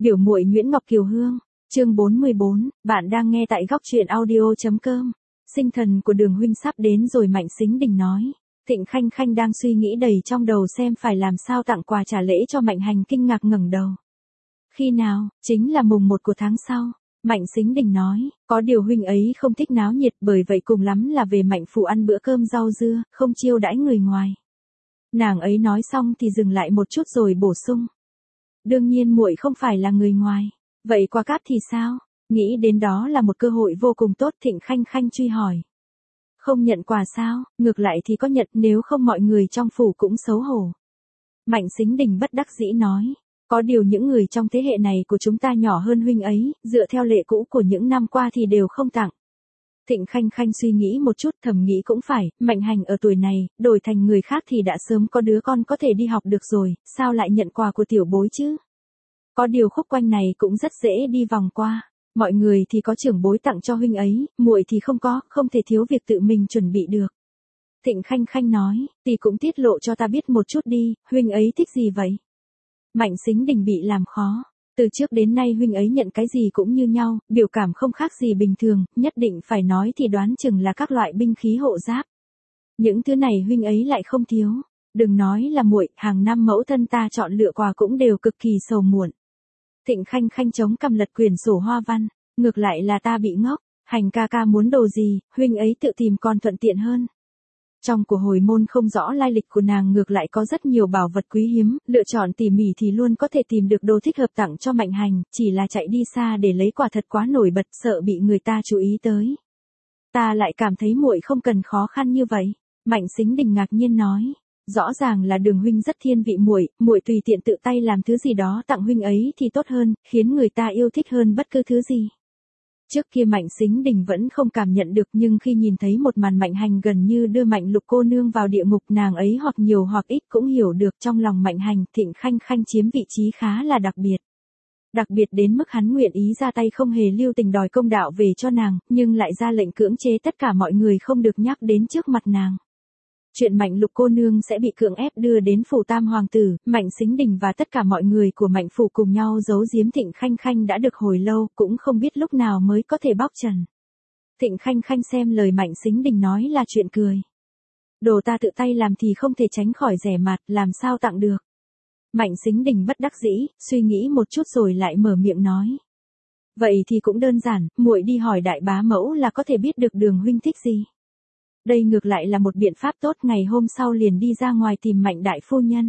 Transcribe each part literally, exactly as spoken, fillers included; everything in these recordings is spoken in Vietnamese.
Biểu muội Nguyễn Ngọc Kiều Hương, chương bốn mươi bốn, bạn đang nghe tại góc truyện audio.com. Sinh thần của Đường huynh sắp đến rồi, Mạnh Sính Đình nói. Thịnh Khanh Khanh đang suy nghĩ đầy trong đầu xem phải làm sao tặng quà trả lễ cho Mạnh Hành, kinh ngạc ngẩng đầu. Khi nào? Chính là mùng một của tháng sau. Mạnh Sính Đình nói, có điều huynh ấy không thích náo nhiệt, bởi vậy cùng lắm là về Mạnh phủ ăn bữa cơm rau dưa, không chiêu đãi người ngoài. Nàng ấy nói xong thì dừng lại một chút rồi bổ sung. Đương nhiên muội không phải là người ngoài. Vậy Qua Cát thì sao? Nghĩ đến đó là một cơ hội vô cùng tốt, Thịnh Khanh Khanh truy hỏi. Không nhận quà sao? Ngược lại thì có nhận, nếu không mọi người trong phủ cũng xấu hổ. Mạnh Sính Đình bất đắc dĩ nói. Có điều những người trong thế hệ này của chúng ta nhỏ hơn huynh ấy, dựa theo lệ cũ của những năm qua thì đều không tặng. Thịnh Khanh Khanh suy nghĩ một chút, thầm nghĩ cũng phải, Mạnh Hành ở tuổi này, đổi thành người khác thì đã sớm có đứa con có thể đi học được rồi, sao lại nhận quà của tiểu bối chứ? Có điều khúc quanh này cũng rất dễ đi vòng qua. Mọi người thì có trưởng bối tặng cho huynh ấy, muội thì không có, không thể thiếu việc tự mình chuẩn bị được. Thịnh Khanh Khanh nói, thì cũng tiết lộ cho ta biết một chút đi, huynh ấy thích gì vậy? Mạnh Sính Đình bị làm khó. Từ trước đến nay huynh ấy nhận cái gì cũng như nhau, biểu cảm không khác gì bình thường, nhất định phải nói thì đoán chừng là các loại binh khí hộ giáp. Những thứ này huynh ấy lại không thiếu. Đừng nói là muội, hàng năm mẫu thân ta chọn lựa quà cũng đều cực kỳ sầu muộn. Thịnh Khanh Khanh chống cằm lật quyển sổ hoa văn, ngược lại là ta bị ngốc, Hành ca ca muốn đồ gì, huynh ấy tự tìm còn thuận tiện hơn. Trong của hồi môn không rõ lai lịch của nàng ngược lại có rất nhiều bảo vật quý hiếm, lựa chọn tỉ mỉ thì luôn có thể tìm được đồ thích hợp tặng cho Mạnh Hành, chỉ là chạy đi xa để lấy quả thật quá nổi bật, sợ bị người ta chú ý tới. Ta lại cảm thấy muội không cần khó khăn như vậy. Mạnh Sính Đình ngạc nhiên nói. Rõ ràng là Đường huynh rất thiên vị muội, muội tùy tiện tự tay làm thứ gì đó tặng huynh ấy thì tốt hơn, khiến người ta yêu thích hơn bất cứ thứ gì. Trước kia Mạnh Sính Đình vẫn không cảm nhận được, nhưng khi nhìn thấy một màn Mạnh Hành gần như đưa Mạnh Lục cô nương vào địa ngục, nàng ấy hoặc nhiều hoặc ít cũng hiểu được trong lòng Mạnh Hành, Thịnh Khanh Khanh chiếm vị trí khá là đặc biệt. Đặc biệt đến mức hắn nguyện ý ra tay không hề lưu tình đòi công đạo về cho nàng, nhưng lại ra lệnh cưỡng chế tất cả mọi người không được nhắc đến trước mặt nàng. Chuyện Mạnh Lục cô nương sẽ bị cưỡng ép đưa đến phủ Tam hoàng tử, Mạnh Sính Đình và tất cả mọi người của Mạnh phủ cùng nhau giấu giếm Thịnh Khanh Khanh đã được hồi lâu, cũng không biết lúc nào mới có thể bóc trần. Thịnh Khanh Khanh xem lời Mạnh Sính Đình nói là chuyện cười. Đồ ta tự tay làm thì không thể tránh khỏi rẻ mạt, làm sao tặng được. Mạnh Sính Đình bất đắc dĩ, suy nghĩ một chút rồi lại mở miệng nói. Vậy thì cũng đơn giản, muội đi hỏi đại bá mẫu là có thể biết được Đường huynh thích gì. Đây ngược lại là một biện pháp tốt, ngày hôm sau liền đi ra ngoài tìm Mạnh đại phu nhân.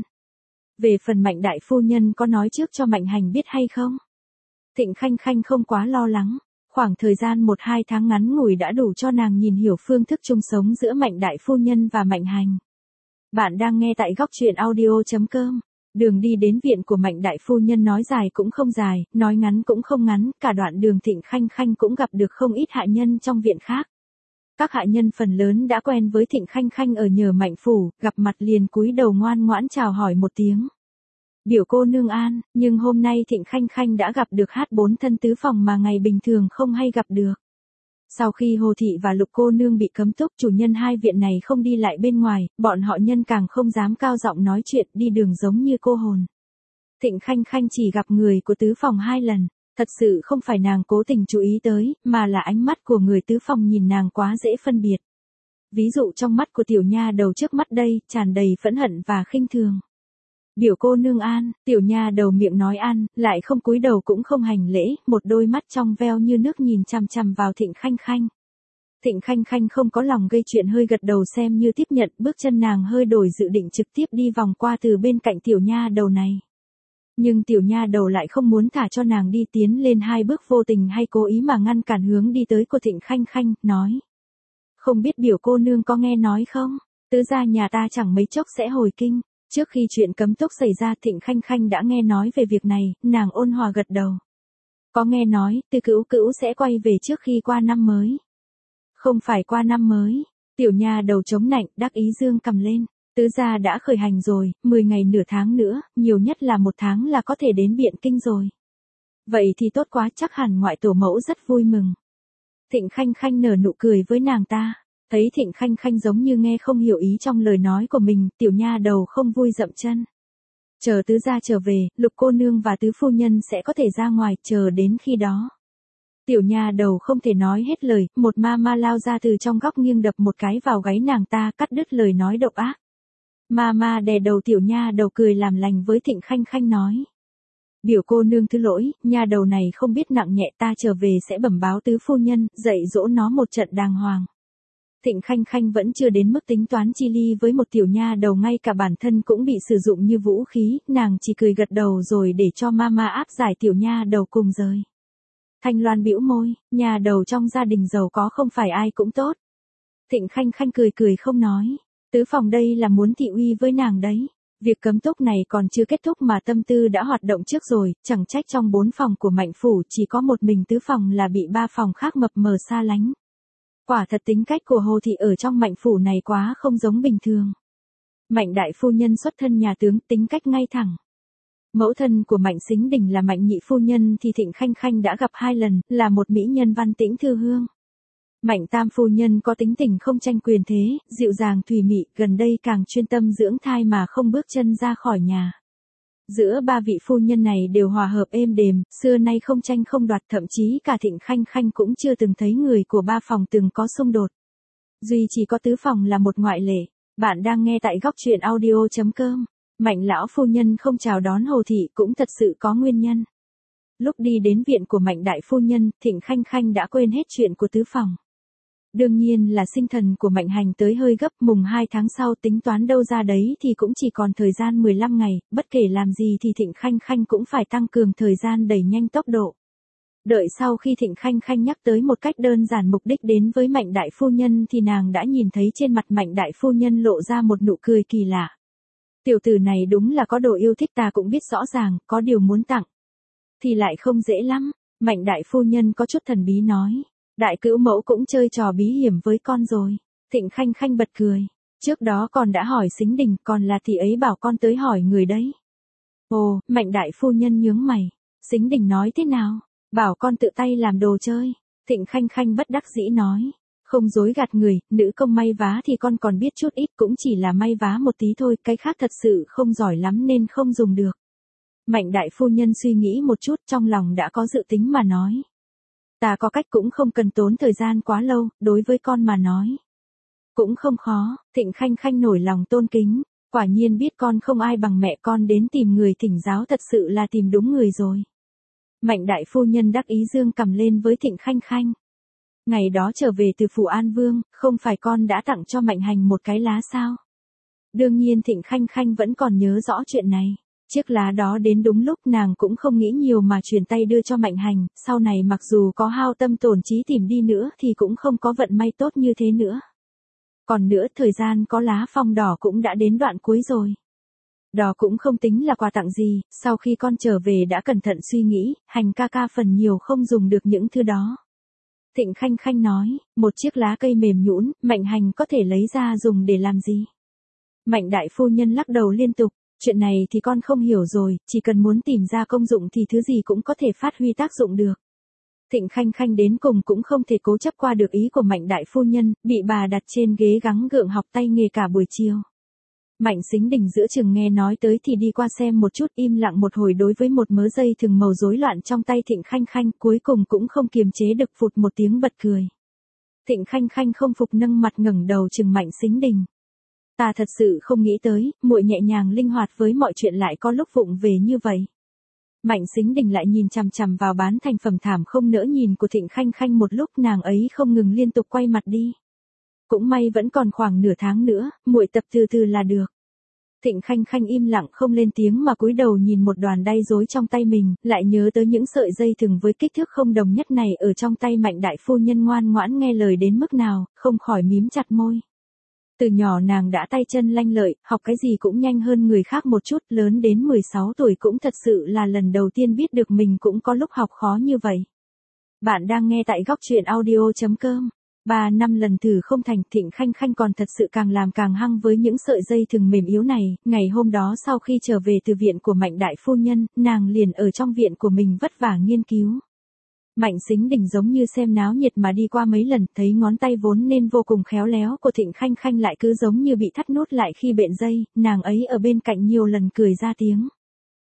Về phần Mạnh đại phu nhân có nói trước cho Mạnh Hành biết hay không? Thịnh Khanh Khanh không quá lo lắng, khoảng thời gian một hai tháng ngắn ngủi đã đủ cho nàng nhìn hiểu phương thức chung sống giữa Mạnh đại phu nhân và Mạnh Hành. Bạn đang nghe tại góc truyện audio.com. Đường đi đến viện của Mạnh đại phu nhân nói dài cũng không dài, nói ngắn cũng không ngắn, cả đoạn đường Thịnh Khanh Khanh cũng gặp được không ít hạ nhân trong viện khác. Các hạ nhân phần lớn đã quen với Thịnh Khanh Khanh ở nhờ Mạnh phủ, gặp mặt liền cúi đầu ngoan ngoãn chào hỏi một tiếng. Biểu cô nương an, nhưng hôm nay Thịnh Khanh Khanh đã gặp được hát bốn thân tứ phòng mà ngày bình thường không hay gặp được. Sau khi Hồ thị và Lục cô nương bị cấm túc, chủ nhân hai viện này không đi lại bên ngoài, bọn họ nhân càng không dám cao giọng nói chuyện, đi đường giống như cô hồn. Thịnh Khanh Khanh chỉ gặp người của tứ phòng hai lần. Thật sự không phải nàng cố tình chú ý tới, mà là ánh mắt của người tứ phòng nhìn nàng quá dễ phân biệt. Ví dụ trong mắt của tiểu nha đầu trước mắt đây, tràn đầy phẫn hận và khinh thường. Biểu cô nương an, tiểu nha đầu miệng nói an, lại không cúi đầu cũng không hành lễ, một đôi mắt trong veo như nước nhìn chằm chằm vào Thịnh Khanh Khanh. Thịnh Khanh Khanh không có lòng gây chuyện, hơi gật đầu xem như tiếp nhận, bước chân nàng hơi đổi dự định trực tiếp đi vòng qua từ bên cạnh tiểu nha đầu này. Nhưng tiểu nha đầu lại không muốn thả cho nàng đi, tiến lên hai bước, vô tình hay cố ý mà ngăn cản hướng đi tới của Thịnh Khanh Khanh, nói. Không biết biểu cô nương có nghe nói không, tứ gia nhà ta chẳng mấy chốc sẽ hồi kinh. Trước khi chuyện cấm túc xảy ra, Thịnh Khanh Khanh đã nghe nói về việc này, nàng ôn hòa gật đầu. Có nghe nói, Tư Cữu Cữu sẽ quay về trước khi qua năm mới. Không phải qua năm mới, tiểu nha đầu chống nạnh, đắc ý dương cầm lên. Tứ gia đã khởi hành rồi, mười ngày nửa tháng nữa, nhiều nhất là một tháng là có thể đến Biện Kinh rồi. Vậy thì tốt quá, chắc hẳn ngoại tổ mẫu rất vui mừng. Thịnh Khanh Khanh nở nụ cười với nàng ta, thấy Thịnh Khanh Khanh giống như nghe không hiểu ý trong lời nói của mình, tiểu nha đầu không vui dậm chân. Chờ tứ gia trở về, Lục cô nương và tứ phu nhân sẽ có thể ra ngoài, chờ đến khi đó. Tiểu nha đầu không thể nói hết lời, một ma ma lao ra từ trong góc nghiêng đập một cái vào gáy nàng ta, cắt đứt lời nói độc ác. Ma ma đè đầu tiểu nha đầu cười làm lành với Thịnh Khanh Khanh nói. Biểu cô nương thứ lỗi, nha đầu này không biết nặng nhẹ, ta trở về sẽ bẩm báo tứ phu nhân, dạy dỗ nó một trận đàng hoàng. Thịnh Khanh Khanh vẫn chưa đến mức tính toán chi ly với một tiểu nha đầu, ngay cả bản thân cũng bị sử dụng như vũ khí, nàng chỉ cười gật đầu rồi để cho mama áp giải tiểu nha đầu cùng rời. Thanh Loan bĩu môi, nhà đầu trong gia đình giàu có không phải ai cũng tốt. Thịnh Khanh Khanh cười cười không nói, tứ phòng đây là muốn thị uy với nàng đấy. Việc cấm túc này còn chưa kết thúc mà tâm tư đã hoạt động trước rồi, chẳng trách trong bốn phòng của Mạnh phủ chỉ có một mình tứ phòng là bị ba phòng khác mập mờ xa lánh. Quả thật tính cách của Hồ thị ở trong Mạnh phủ này quá không giống bình thường. Mạnh đại phu nhân xuất thân nhà tướng, tính cách ngay thẳng. Mẫu thân của Mạnh Sính Đình là Mạnh nhị phu nhân thì Thịnh Khanh Khanh đã gặp hai lần, là một mỹ nhân văn tĩnh thư hương. Mạnh tam phu nhân có tính tình không tranh quyền thế, dịu dàng thùy mị, gần đây càng chuyên tâm dưỡng thai mà không bước chân ra khỏi nhà. Giữa ba vị phu nhân này đều hòa hợp êm đềm, xưa nay không tranh không đoạt, thậm chí cả Thịnh Khanh Khanh cũng chưa từng thấy người của ba phòng từng có xung đột. Duy chỉ có tứ phòng là một ngoại lệ. Bạn đang nghe tại góc truyện audio chấm com. Mạnh lão phu nhân không chào đón Hồ thị cũng thật sự có nguyên nhân. Lúc đi đến viện của Mạnh đại phu nhân, Thịnh Khanh Khanh đã quên hết chuyện của tứ phòng. Đương nhiên là sinh thần của Mạnh Hành tới hơi gấp, mùng hai tháng sau tính toán đâu ra đấy thì cũng chỉ còn thời gian mười lăm ngày, bất kể làm gì thì Thịnh Khanh Khanh cũng phải tăng cường thời gian đẩy nhanh tốc độ. Đợi sau khi Thịnh Khanh Khanh nhắc tới một cách đơn giản mục đích đến với Mạnh đại phu nhân thì nàng đã nhìn thấy trên mặt Mạnh đại phu nhân lộ ra một nụ cười kỳ lạ. Tiểu tử này đúng là có đồ yêu thích, ta cũng biết rõ ràng, có điều muốn tặng. Thì lại không dễ lắm, Mạnh đại phu nhân có chút thần bí nói. Đại cữu mẫu cũng chơi trò bí hiểm với con rồi. Thịnh Khanh Khanh bật cười. Trước đó còn đã hỏi Sính Đình, còn là thì ấy bảo con tới hỏi người đấy. Ồ, Mạnh đại phu nhân nhướng mày. Sính Đình nói thế nào? Bảo con tự tay làm đồ chơi. Thịnh Khanh Khanh bất đắc dĩ nói. Không dối gạt người, nữ công may vá thì con còn biết chút ít, cũng chỉ là may vá một tí thôi, cái khác thật sự không giỏi lắm nên không dùng được. Mạnh đại phu nhân suy nghĩ một chút, trong lòng đã có dự tính mà nói. Ta có cách cũng không cần tốn thời gian quá lâu, đối với con mà nói. Cũng không khó. Thịnh Khanh Khanh nổi lòng tôn kính. Quả nhiên biết con không ai bằng mẹ con, đến tìm người thỉnh giáo thật sự là tìm đúng người rồi. Mạnh đại phu nhân đắc ý dương cầm lên với Thịnh Khanh Khanh. Ngày đó trở về từ phủ An Vương, không phải con đã tặng cho Mạnh Hành một cái lá sao? Đương nhiên Thịnh Khanh Khanh vẫn còn nhớ rõ chuyện này. Chiếc lá đó đến đúng lúc, nàng cũng không nghĩ nhiều mà chuyển tay đưa cho Mạnh Hành, sau này mặc dù có hao tâm tổn trí tìm đi nữa thì cũng không có vận may tốt như thế nữa. Còn nữa, thời gian có lá phong đỏ cũng đã đến đoạn cuối rồi. Đó cũng không tính là quà tặng gì, sau khi con trở về đã cẩn thận suy nghĩ, Hành ca ca phần nhiều không dùng được những thứ đó. Thịnh Khanh Khanh nói, một chiếc lá cây mềm nhũn, Mạnh Hành có thể lấy ra dùng để làm gì? Mạnh đại phu nhân lắc đầu liên tục, chuyện này thì con không hiểu rồi, chỉ cần muốn tìm ra công dụng thì thứ gì cũng có thể phát huy tác dụng được. Thịnh Khanh Khanh đến cùng cũng không thể cố chấp qua được ý của Mạnh đại phu nhân, bị bà đặt trên ghế gắng gượng học tay nghề cả buổi chiều. Mạnh Sính Đình giữa chừng nghe nói tới thì đi qua xem một chút, im lặng một hồi đối với một mớ dây thừng màu rối loạn trong tay Thịnh Khanh Khanh, cuối cùng cũng không kiềm chế được phụt một tiếng bật cười. Thịnh Khanh Khanh không phục nâng mặt ngẩng đầu chừng Mạnh Sính Đình. Ta thật sự không nghĩ tới, muội nhẹ nhàng linh hoạt với mọi chuyện lại có lúc vụng về như vậy. Mạnh Sính Đình lại nhìn chằm chằm vào bán thành phẩm thảm không nỡ nhìn của Thịnh Khanh Khanh một lúc, nàng ấy không ngừng liên tục quay mặt đi. Cũng may vẫn còn khoảng nửa tháng nữa, muội tập từ từ là được. Thịnh Khanh Khanh im lặng không lên tiếng mà cúi đầu nhìn một đoàn đay rối trong tay mình, lại nhớ tới những sợi dây thừng với kích thước không đồng nhất này ở trong tay Mạnh đại phu nhân ngoan ngoãn nghe lời đến mức nào, không khỏi mím chặt môi. Từ nhỏ nàng đã tay chân lanh lợi, học cái gì cũng nhanh hơn người khác một chút, lớn đến mười sáu tuổi cũng thật sự là lần đầu tiên biết được mình cũng có lúc học khó như vậy. Bạn đang nghe tại góc truyện audio chấm com. Ba năm lần thử không thành, Thịnh Khanh Khanh còn thật sự càng làm càng hăng với những sợi dây thừng mềm yếu này. Ngày hôm đó sau khi trở về từ viện của Mạnh đại phu nhân, nàng liền ở trong viện của mình vất vả nghiên cứu. Mạnh Sính Đình giống như xem náo nhiệt mà đi qua mấy lần, thấy ngón tay vốn nên vô cùng khéo léo của Thịnh Khanh Khanh lại cứ giống như bị thắt nút lại khi bện dây, nàng ấy ở bên cạnh nhiều lần cười ra tiếng.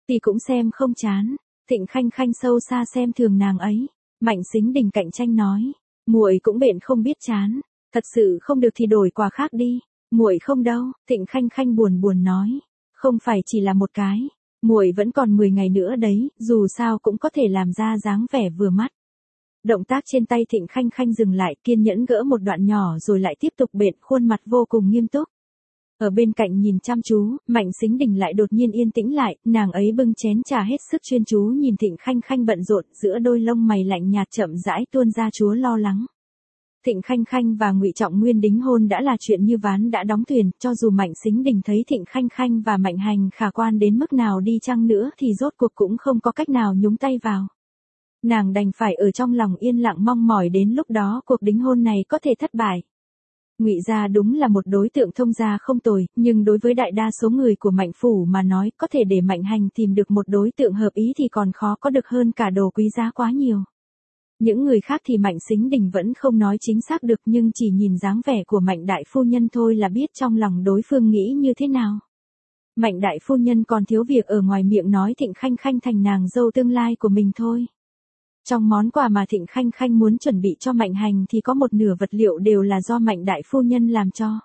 Thì cũng xem không chán. Thịnh Khanh Khanh sâu xa xem thường nàng ấy. Mạnh Sính Đình cạnh tranh nói, muội cũng bện không biết chán, thật sự không được thì đổi quà khác đi. Muội không đâu, Thịnh Khanh Khanh buồn buồn nói, không phải chỉ là một cái, muội vẫn còn mười ngày nữa đấy, dù sao cũng có thể làm ra dáng vẻ vừa mắt. Động tác trên tay Thịnh Khanh Khanh dừng lại, kiên nhẫn gỡ một đoạn nhỏ rồi lại tiếp tục bện, khuôn mặt vô cùng nghiêm túc. Ở bên cạnh nhìn chăm chú, Mạnh Sính Đình lại đột nhiên yên tĩnh lại, nàng ấy bưng chén trà hết sức chuyên chú nhìn Thịnh Khanh Khanh bận rộn, giữa đôi lông mày lạnh nhạt chậm rãi tuôn ra chúa lo lắng. Thịnh Khanh Khanh và Ngụy Trọng Nguyên đính hôn đã là chuyện như ván đã đóng thuyền, cho dù Mạnh Sính Đình thấy Thịnh Khanh Khanh và Mạnh Hành khả quan đến mức nào đi chăng nữa thì rốt cuộc cũng không có cách nào nhúng tay vào. Nàng đành phải ở trong lòng yên lặng mong mỏi đến lúc đó cuộc đính hôn này có thể thất bại. Ngụy gia đúng là một đối tượng thông gia không tồi, nhưng đối với đại đa số người của Mạnh phủ mà nói, có thể để Mạnh Hành tìm được một đối tượng hợp ý thì còn khó có được hơn cả đồ quý giá quá nhiều. Những người khác thì Mạnh Sính Đình vẫn không nói chính xác được, nhưng chỉ nhìn dáng vẻ của Mạnh đại phu nhân thôi là biết trong lòng đối phương nghĩ như thế nào. Mạnh đại phu nhân còn thiếu việc ở ngoài miệng nói Thịnh Khanh Khanh thành nàng dâu tương lai của mình thôi. Trong món quà mà Thịnh Khanh Khanh muốn chuẩn bị cho Mạnh Hành thì có một nửa vật liệu đều là do Mạnh đại phu nhân làm cho.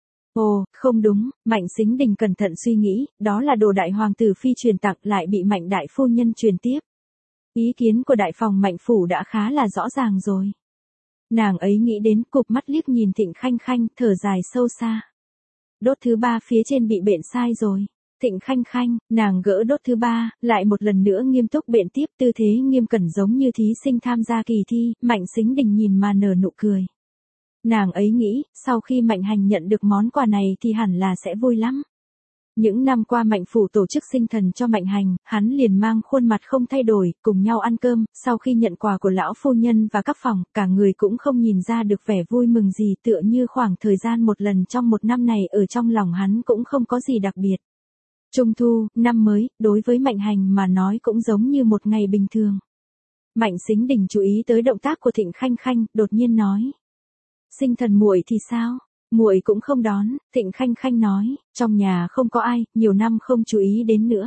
Ồ, không đúng, Mạnh Sính Đình cẩn thận suy nghĩ, đó là đồ đại hoàng tử phi truyền tặng lại bị Mạnh đại phu nhân truyền tiếp. Ý kiến của đại phòng Mạnh phủ đã khá là rõ ràng rồi. Nàng ấy nghĩ đến, cụp mắt liếc nhìn Thịnh Khanh Khanh, thở dài sâu xa. Đốt thứ ba phía trên bị bện sai rồi. Thịnh Khanh Khanh, nàng gỡ đốt thứ ba, lại một lần nữa nghiêm túc bện tiếp, tư thế nghiêm cẩn giống như thí sinh tham gia kỳ thi. Mạnh Sính Đình nhìn mà nở nụ cười. Nàng ấy nghĩ, sau khi Mạnh Hành nhận được món quà này thì hẳn là sẽ vui lắm. Những năm qua Mạnh phủ tổ chức sinh thần cho Mạnh Hành, hắn liền mang khuôn mặt không thay đổi, cùng nhau ăn cơm. Sau khi nhận quà của lão phu nhân và các phòng, cả người cũng không nhìn ra được vẻ vui mừng gì, tựa như khoảng thời gian một lần trong một năm này ở trong lòng hắn cũng không có gì đặc biệt. Trung thu, năm mới, đối với Mạnh Hành mà nói cũng giống như một ngày bình thường. Mạnh Sính Đình chú ý tới động tác của Thịnh Khanh Khanh, đột nhiên nói. Sinh thần muội thì sao? Muội cũng không đón. Thịnh Khanh Khanh nói, trong nhà không có ai, nhiều năm không chú ý đến nữa.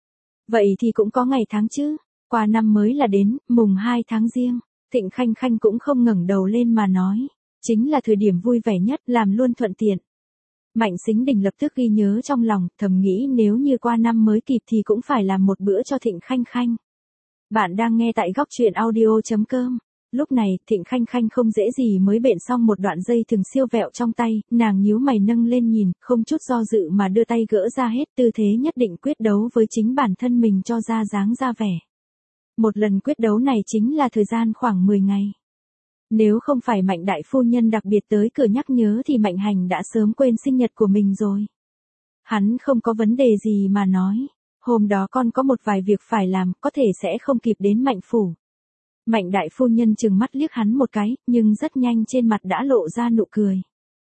Vậy thì cũng có ngày tháng chứ, qua năm mới là đến, mùng hai tháng Giêng. Thịnh Khanh Khanh cũng không ngẩng đầu lên mà nói, chính là thời điểm vui vẻ nhất, làm luôn thuận tiện. Mạnh Sính Đình lập tức ghi nhớ trong lòng, thầm nghĩ nếu như qua năm mới kịp thì cũng phải làm một bữa cho Thịnh Khanh Khanh. Bạn đang nghe tại góc truyện audio chấm com. Lúc này, Thịnh Khanh Khanh không dễ gì mới bện xong một đoạn dây thừng siêu vẹo trong tay, nàng nhíu mày nâng lên nhìn, không chút do dự mà đưa tay gỡ ra hết, tư thế nhất định quyết đấu với chính bản thân mình cho ra dáng ra vẻ. Một lần quyết đấu này chính là thời gian khoảng mười ngày. Nếu không phải Mạnh đại phu nhân đặc biệt tới cửa nhắc nhớ thì Mạnh Hành đã sớm quên sinh nhật của mình rồi. Hắn không có vấn đề gì mà nói, hôm đó con có một vài việc phải làm, có thể sẽ không kịp đến Mạnh phủ. Mạnh đại phu nhân trừng mắt liếc hắn một cái, nhưng rất nhanh trên mặt đã lộ ra nụ cười.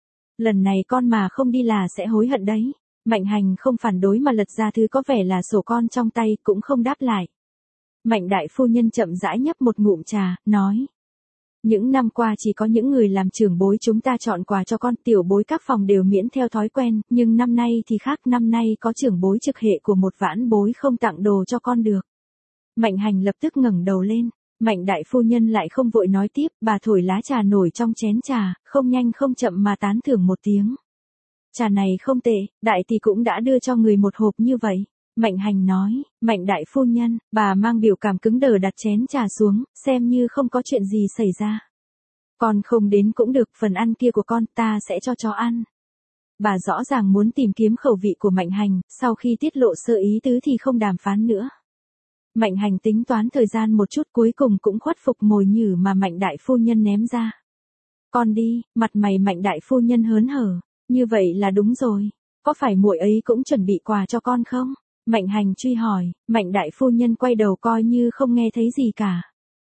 Lần này con mà không đi là sẽ hối hận đấy. Mạnh Hành không phản đối mà lật ra thứ có vẻ là sổ con trong tay, cũng không đáp lại. Mạnh đại phu nhân chậm rãi nhấp một ngụm trà, nói. Những năm qua chỉ có những người làm trưởng bối chúng ta chọn quà cho con, tiểu bối các phòng đều miễn theo thói quen, nhưng năm nay thì khác, năm nay có trưởng bối trực hệ của một vãn bối không tặng đồ cho con được. Mạnh Hành lập tức ngẩng đầu lên. Mạnh đại phu nhân lại không vội nói tiếp, bà thổi lá trà nổi trong chén trà, không nhanh không chậm mà tán thưởng một tiếng. Trà này không tệ, đại tỷ cũng đã đưa cho người một hộp như vậy. Mạnh Hành nói, Mạnh đại phu nhân, bà mang biểu cảm cứng đờ đặt chén trà xuống, xem như không có chuyện gì xảy ra. Con không đến cũng được, phần ăn kia của con ta sẽ cho chó ăn. Bà rõ ràng muốn tìm kiếm khẩu vị của Mạnh Hành, sau khi tiết lộ sơ ý tứ thì không đàm phán nữa. Mạnh Hành tính toán thời gian một chút, cuối cùng cũng khuất phục mồi nhử mà Mạnh đại phu nhân ném ra. Con đi, mặt mày Mạnh đại phu nhân hớn hở, như vậy là đúng rồi, có phải muội ấy cũng chuẩn bị quà cho con không? Mạnh Hành truy hỏi. Mạnh đại phu nhân quay đầu coi như không nghe thấy gì cả.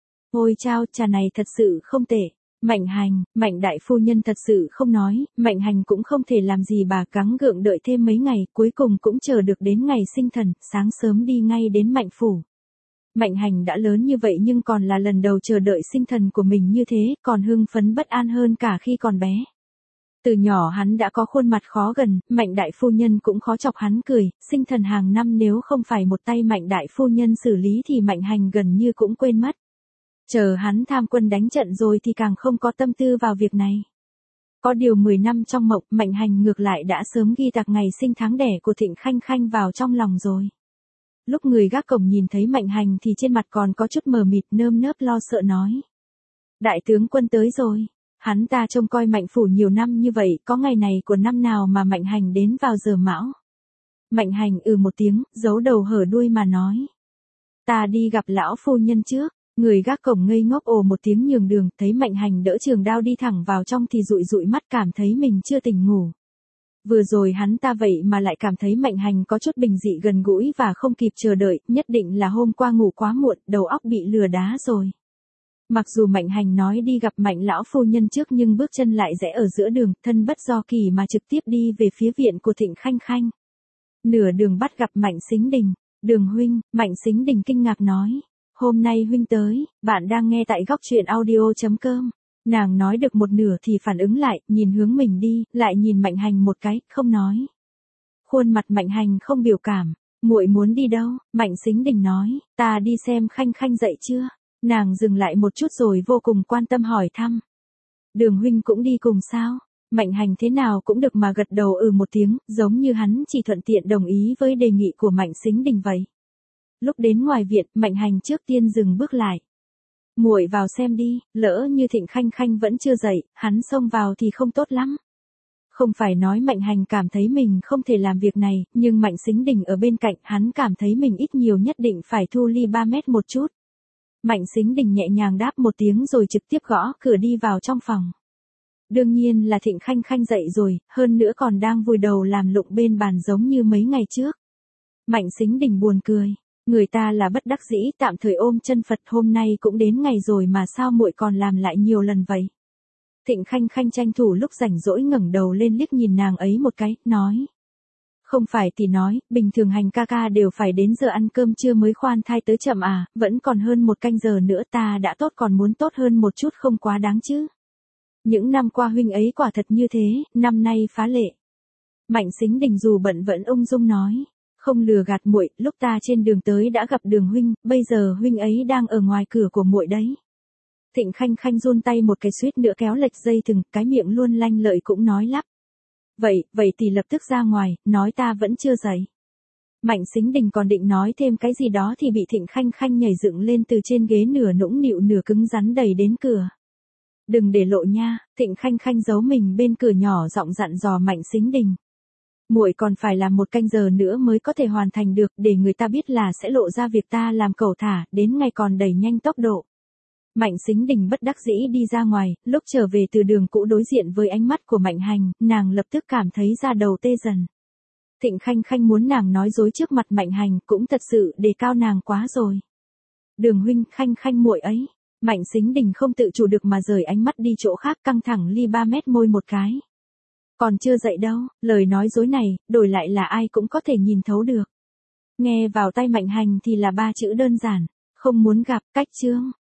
Ôi chao, trà này thật sự không tệ. Mạnh Hành, Mạnh đại phu nhân thật sự không nói, Mạnh Hành cũng không thể làm gì, bà gắng gượng đợi thêm mấy ngày, cuối cùng cũng chờ được đến ngày sinh thần, sáng sớm đi ngay đến Mạnh phủ. Mạnh Hành đã lớn như vậy nhưng còn là lần đầu chờ đợi sinh thần của mình như thế, còn hưng phấn bất an hơn cả khi còn bé. Từ nhỏ hắn đã có khuôn mặt khó gần, Mạnh đại phu nhân cũng khó chọc hắn cười, sinh thần hàng năm nếu không phải một tay Mạnh đại phu nhân xử lý thì Mạnh Hành gần như cũng quên mất. Chờ hắn tham quân đánh trận rồi thì càng không có tâm tư vào việc này. Có điều mười năm trong mộng, Mạnh Hành ngược lại đã sớm ghi tạc ngày sinh tháng đẻ của Thịnh Khanh Khanh vào trong lòng rồi. Lúc người gác cổng nhìn thấy Mạnh Hành thì trên mặt còn có chút mờ mịt, nơm nớp lo sợ nói. Đại tướng quân tới rồi. Hắn ta trông coi Mạnh phủ nhiều năm như vậy, có ngày này của năm nào mà Mạnh Hành đến vào giờ mão. Mạnh Hành ừ một tiếng, giấu đầu hở đuôi mà nói. Ta đi gặp lão phu nhân trước. Người gác cổng ngây ngốc ồ một tiếng nhường đường, thấy Mạnh Hành đỡ trường đao đi thẳng vào trong thì dụi dụi mắt cảm thấy mình chưa tỉnh ngủ. Vừa rồi hắn ta vậy mà lại cảm thấy Mạnh Hành có chút bình dị gần gũi và không kịp chờ đợi, nhất định là hôm qua ngủ quá muộn, đầu óc bị lừa đá rồi. Mặc dù Mạnh Hành nói đi gặp Mạnh lão phu nhân trước nhưng bước chân lại rẽ ở giữa đường, thân bất do kỳ mà trực tiếp đi về phía viện của Thịnh Khanh Khanh. Nửa đường bắt gặp Mạnh Sính Đình. Đường huynh, Mạnh Sính Đình kinh ngạc nói. Hôm nay huynh tới, bạn đang nghe tại góc truyện audio.com. Nàng nói được một nửa thì phản ứng lại, nhìn hướng mình đi, lại nhìn Mạnh Hành một cái, không nói. Khuôn mặt Mạnh Hành không biểu cảm. Muội muốn đi đâu? Mạnh Sính Đình nói, ta đi xem Khanh Khanh dậy chưa? Nàng dừng lại một chút rồi vô cùng quan tâm hỏi thăm. Đường huynh cũng đi cùng sao? Mạnh Hành thế nào cũng được mà gật đầu ừ một tiếng, giống như hắn chỉ thuận tiện đồng ý với đề nghị của Mạnh Sính Đình vậy. Lúc đến ngoài viện, Mạnh Hành trước tiên dừng bước lại. Muội vào xem đi, lỡ như Thịnh Khanh Khanh vẫn chưa dậy, hắn xông vào thì không tốt lắm. Không phải nói Mạnh Hành cảm thấy mình không thể làm việc này, nhưng Mạnh Sính Đình ở bên cạnh, hắn cảm thấy mình ít nhiều nhất định phải thu ly ba mét một chút. Mạnh Sính Đình nhẹ nhàng đáp một tiếng rồi trực tiếp gõ cửa đi vào trong phòng. Đương nhiên là Thịnh Khanh Khanh dậy rồi, hơn nữa còn đang vùi đầu làm lụng bên bàn giống như mấy ngày trước. Mạnh Sính Đình buồn cười. Người ta là bất đắc dĩ tạm thời ôm chân Phật, hôm nay cũng đến ngày rồi mà sao muội còn làm lại nhiều lần vậy. Thịnh Khanh Khanh tranh thủ lúc rảnh rỗi ngẩng đầu lên liếc nhìn nàng ấy một cái, nói. Không phải thì nói, bình thường Hành ca ca đều phải đến giờ ăn cơm trưa mới khoan thai tới chậm à, vẫn còn hơn một canh giờ nữa, ta đã tốt còn muốn tốt hơn một chút không quá đáng chứ. Những năm qua huynh ấy quả thật như thế, năm nay phá lệ. Mạnh Sính Đình dù bận vẫn ung dung nói. Không lừa gạt muội, lúc ta trên đường tới đã gặp Đường huynh, bây giờ huynh ấy đang ở ngoài cửa của muội đấy. Thịnh Khanh Khanh run tay một cái suýt nữa kéo lệch dây thừng, cái miệng luôn lanh lợi cũng nói lắp. Vậy, vậy thì lập tức ra ngoài, nói ta vẫn chưa dậy. Mạnh Sính Đình còn định nói thêm cái gì đó thì bị Thịnh Khanh Khanh nhảy dựng lên từ trên ghế nửa nũng nịu nửa cứng rắn đẩy đến cửa. Đừng để lộ nha, Thịnh Khanh Khanh giấu mình bên cửa nhỏ giọng dặn dò Mạnh Sính Đình. Muội còn phải làm một canh giờ nữa mới có thể hoàn thành được, để người ta biết là sẽ lộ ra việc ta làm cẩu thả, đến ngày còn đẩy nhanh tốc độ. Mạnh Sính Đình bất đắc dĩ đi ra ngoài, lúc trở về từ đường cũ đối diện với ánh mắt của Mạnh Hành, nàng lập tức cảm thấy da đầu tê dần. Thịnh Khanh Khanh muốn nàng nói dối trước mặt Mạnh Hành, cũng thật sự đề cao nàng quá rồi. Đường huynh, Khanh Khanh muội ấy. Mạnh Sính Đình không tự chủ được mà rời ánh mắt đi chỗ khác, căng thẳng ly ba mét môi một cái. Còn chưa dậy đâu, lời nói dối này, đổi lại là ai cũng có thể nhìn thấu được. Nghe vào tay Mạnh Hành thì là ba chữ đơn giản, không muốn gặp, cách chương.